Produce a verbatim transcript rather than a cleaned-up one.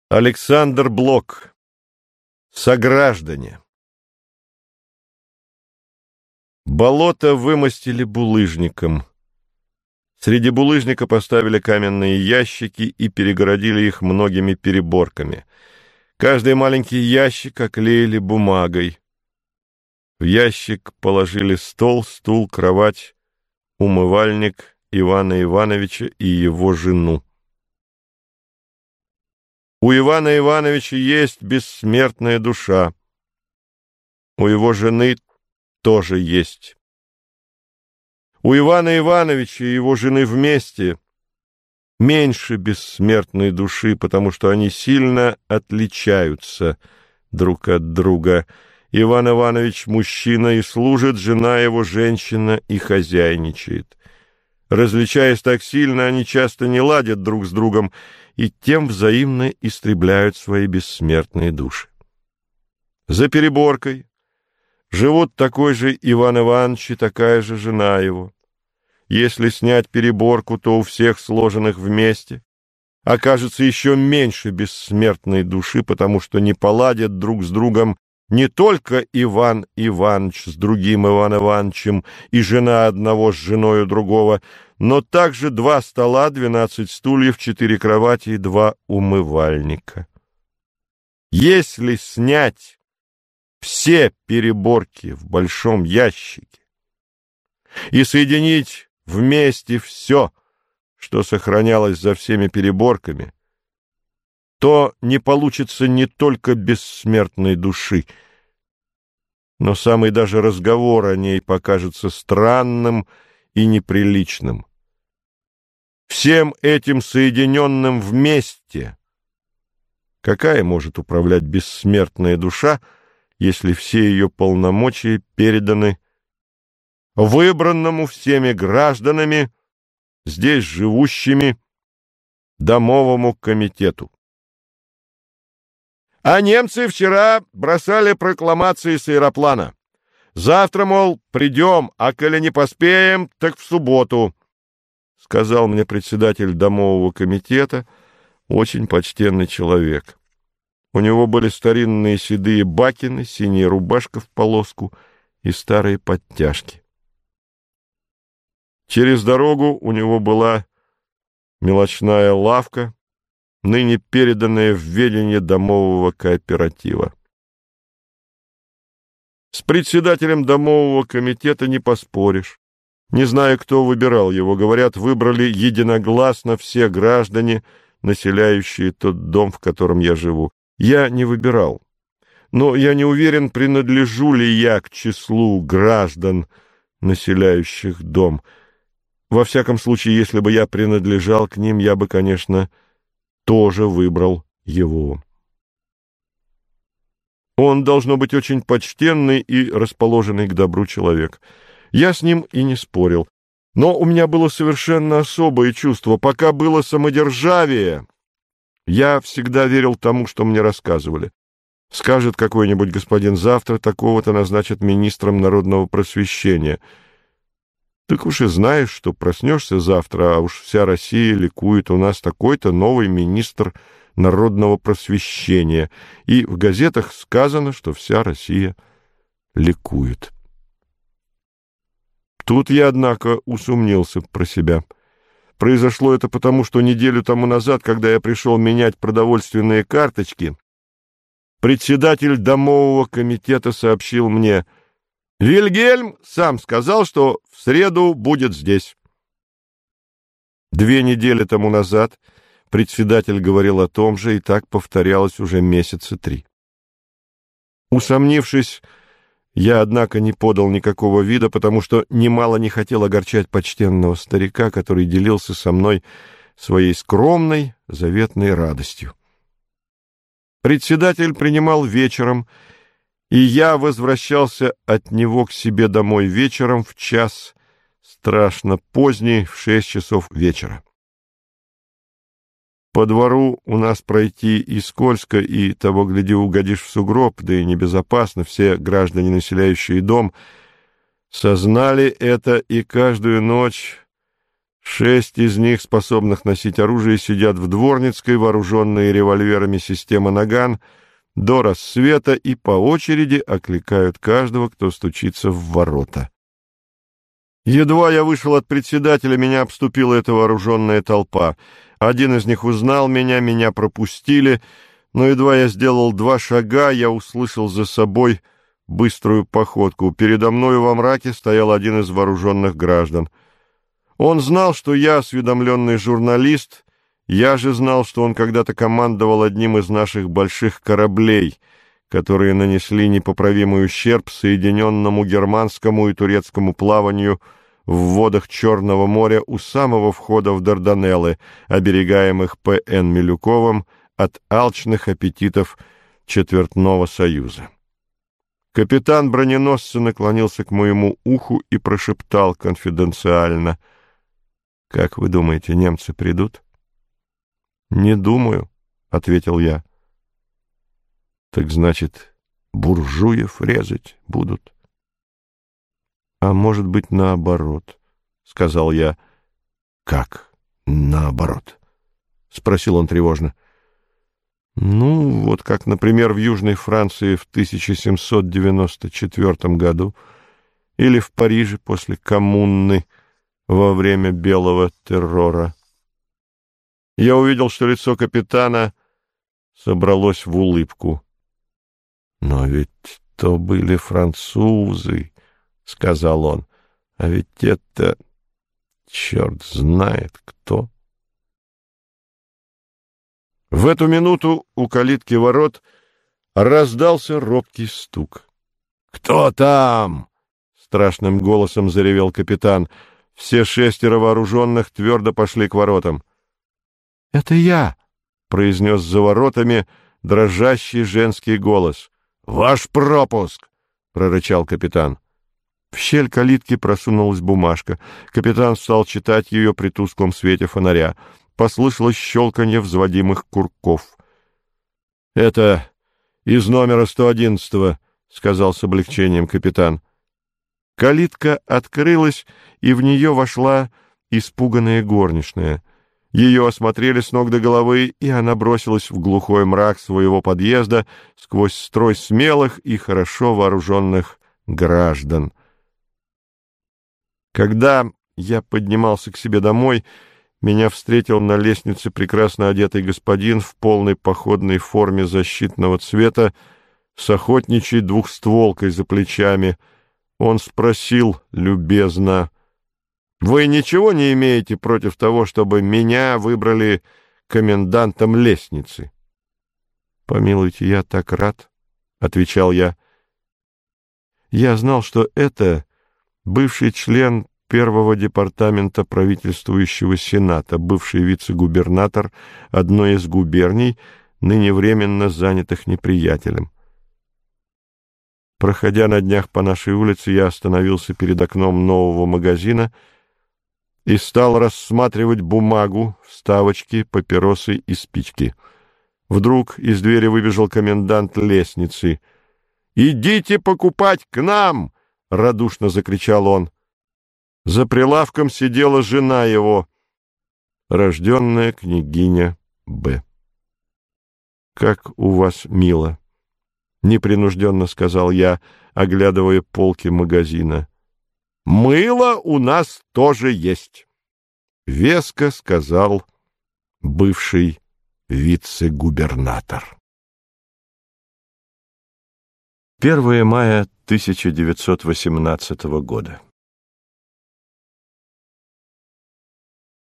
Александр Блок. Сограждане. Болото вымостили булыжником. Среди булыжника поставили каменные ящики и перегородили их многими переборками. Каждый маленький ящик оклеили бумагой. В ящик положили стол, стул, кровать, умывальник Ивана Ивановича и его жену. У Ивана Ивановича есть бессмертная душа. У его жены тоже есть. У Ивана Ивановича и его жены вместе меньше бессмертной души, потому что они сильно отличаются друг от друга. Иван Иванович мужчина и служит, жена его женщина и хозяйничает. Различаясь так сильно, они часто не ладят друг с другом и тем взаимно истребляют свои бессмертные души. За переборкой живут такой же Иван Иванович и такая же жена его. Если снять переборку, то у всех сложенных вместе окажется еще меньше бессмертной души, потому что не поладят друг с другом не только Иван Иванович с другим Иван Ивановичем и жена одного с женою другого, но также два стола, двенадцать стульев, четыре кровати и два умывальника. Если снять все переборки в большом ящике и соединить вместе все, что сохранялось за всеми переборками, то не получится не только бессмертной души, но самый даже разговор о ней покажется странным и неприличным. Всем этим соединенным вместе какая может управлять бессмертная душа, если все ее полномочия переданы выбранному всеми гражданами, здесь живущими, домовому комитету? А немцы вчера бросали прокламации с аэроплана. Завтра, мол, придем, а коли не поспеем, так в субботу, — сказал мне председатель домового комитета, очень почтенный человек. У него были старинные седые бакины, синяя рубашка в полоску и старые подтяжки. Через дорогу у него была мелочная лавка, ныне переданная в ведение домового кооператива. С председателем домового комитета не поспоришь. Не знаю, кто выбирал его. Говорят, выбрали единогласно все граждане, населяющие тот дом, в котором я живу. Я не выбирал. Но я не уверен, принадлежу ли я к числу граждан, населяющих дом. Во всяком случае, если бы я принадлежал к ним, я бы, конечно, тоже выбрал его. Он должно быть очень почтенный и расположенный к добру человек. Я с ним и не спорил. Но у меня было совершенно особое чувство. Пока было самодержавие, я всегда верил тому, что мне рассказывали. Скажет какой-нибудь господин: завтра такого-то назначат министром народного просвещения. Так уж и знаешь, что проснешься завтра, а уж вся Россия ликует: у нас такой-то новый министр народного просвещения. И в газетах сказано, что вся Россия ликует. Тут я, однако, усомнился про себя. Произошло это потому, что неделю тому назад, когда я пришел менять продовольственные карточки, председатель домового комитета сообщил мне: «Вильгельм сам сказал, что в среду будет здесь». Две недели тому назад председатель говорил о том же, и так повторялось уже месяца три. Усомнившись, я, однако, не подал никакого вида, потому что немало не хотел огорчать почтенного старика, который делился со мной своей скромной, заветной радостью. Председатель принимал вечером, и я возвращался от него к себе домой вечером в час страшно поздний, в шесть часов вечера. По двору у нас пройти и скользко, и, того гляди, угодишь в сугроб, да и небезопасно. Все граждане, населяющие дом, сознали это и каждую ночь Шесть из них, способных носить оружие, сидят в Дворницкой, вооруженные револьверами системы «Наган», до рассвета и по очереди окликают каждого, кто стучится в ворота. Едва я вышел от председателя, меня обступила эта вооруженная толпа. Один из них узнал меня, меня пропустили, но едва я сделал два шага, я услышал за собой быструю походку. Передо мною во мраке стоял один из вооруженных граждан. Он знал, что я осведомленный журналист, я же знал, что он когда-то командовал одним из наших больших кораблей, которые нанесли непоправимый ущерб соединенному германскому и турецкому плаванию в водах Черного моря у самого входа в Дарданеллы, оберегаемых П Н Милюковым от алчных аппетитов Четвертного Союза. Капитан броненосца наклонился к моему уху и прошептал конфиденциально: «Как вы думаете, немцы придут?» «Не думаю», — ответил я. «Так значит, буржуев резать будут?» «А может быть, наоборот», — сказал я. «Как наоборот?» — спросил он тревожно. «Ну, вот как, например, в Южной Франции в тысяча семьсот девяносто четвёртом году или в Париже после Коммуны во время Белого террора». Я увидел, что лицо капитана собралось в улыбку. «Но ведь то были французы», — сказал он, — «а ведь это черт знает кто». В эту минуту у калитки ворот раздался робкий стук. «Кто там?» — страшным голосом заревел капитан. Все шестеро вооруженных твердо пошли к воротам. «Это я!» — произнес за воротами дрожащий женский голос. «Ваш пропуск!» — прорычал капитан. В щель калитки просунулась бумажка. Капитан стал читать ее при тусклом свете фонаря. Послышалось щелканье взводимых курков. «Это из номера сто одиннадцатого», — сказал с облегчением капитан. Калитка открылась, и в нее вошла испуганная горничная. Ее осмотрели с ног до головы, и она бросилась в глухой мрак своего подъезда сквозь строй смелых и хорошо вооруженных граждан. Когда я поднимался к себе домой, меня встретил на лестнице прекрасно одетый господин в полной походной форме защитного цвета с охотничьей двухстволкой за плечами. Он спросил любезно: «Вы ничего не имеете против того, чтобы меня выбрали комендантом лестницы?» «Помилуйте, я так рад», — отвечал я. Я знал, что это бывший член первого департамента правительствующего Сената, бывший вице-губернатор одной из губерний, ныне временно занятых неприятелем. Проходя на днях по нашей улице, я остановился перед окном нового магазина и стал рассматривать бумагу, вставочки, папиросы и спички. Вдруг из двери выбежал комендант лестницы. «Идите покупать к нам!» — радушно закричал он. За прилавком сидела жена его, рожденная княгиня Б. «Как у вас мило!» — непринужденно сказал я, оглядывая полки магазина. «Мыло у нас тоже есть», — веско сказал бывший вице-губернатор. первое мая тысяча девятьсот восемнадцатого года.